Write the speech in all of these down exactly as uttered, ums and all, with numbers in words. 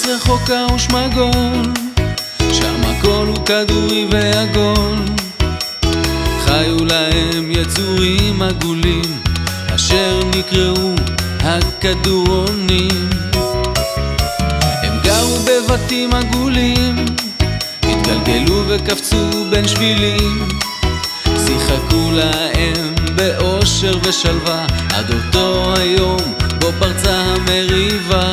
ארץ רחוקה ושמגול, שם הכל הוא כדורי ועגול. חיו להם יצורים עגולים, אשר נקראו הכדורונים. הם גרו בבתים עגולים, התגלגלו וקפצו בין שבילים, שיחקו להם באושר ושלווה, עד אותו היום בו פרצה המריבה.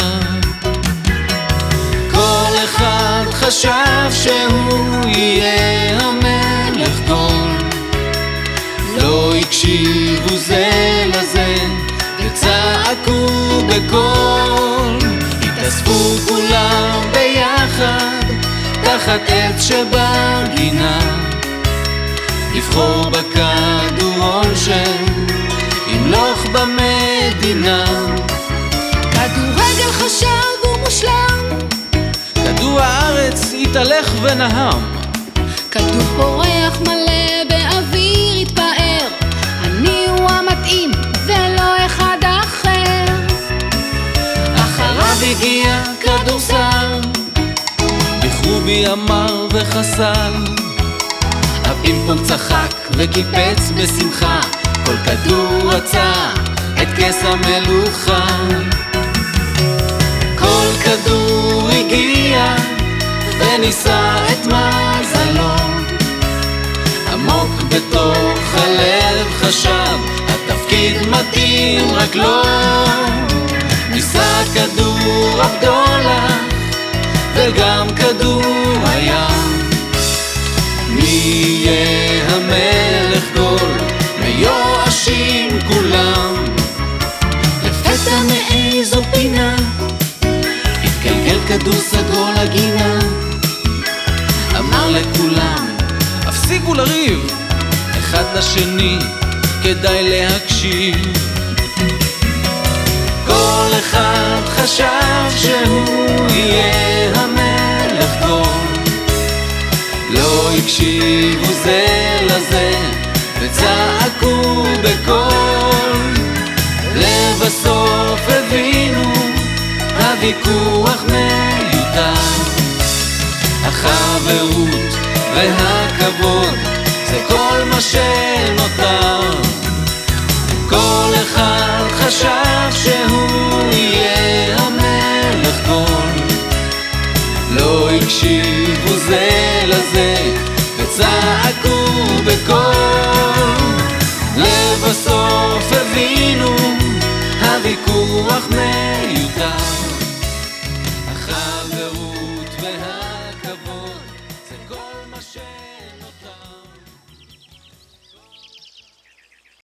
כל אחד חשב שהוא יהיה המלך גול, לא הקשיבו זה לזה וצעקו בקול. התאספו כולם ביחד תחת עץ שבגינה, לבחור בכדורון שימלוך במדינה. כדורגל חשב ומושלם, כדור הארץ התהלך ונהם, כדור פורח מלא באוויר התפאר, אני הוא המתאים ולא אחד אחר. אחריו הגיע כדורסל, בחרובי אמר וחסל, הפינפונג צחק וקיפץ בשמחה, כל כדור רצה את כס המלוכה. כל כדור הגיע וניסה את מזלו, עמוק בתוך הלב חשב התפקיד מתאים רק לו. ניסה כדור הבדולח וגם כדור הים, מי יהיה המלך גול? מיואשים כולם. לפתע מאיזו פינה התגלגל כדור סגול לגינה, אמר לכולם הפסיקו לריב, אחד לשני כדאי להקשיב. כל אחד חשב שהוא יהיה המלך גול, לא הקשיבו זה לזה וצעקו בקול. לבסוף הבינו הוויכוח מיותר, החברות והכבוד זה כל מה שנותר. כל אחד חשב שהוא יהיה המלך גול, לא הקשיבו זה לזה וצעקו בקול. לבסוף הבינו הוויכוח מיותר, החברות וה...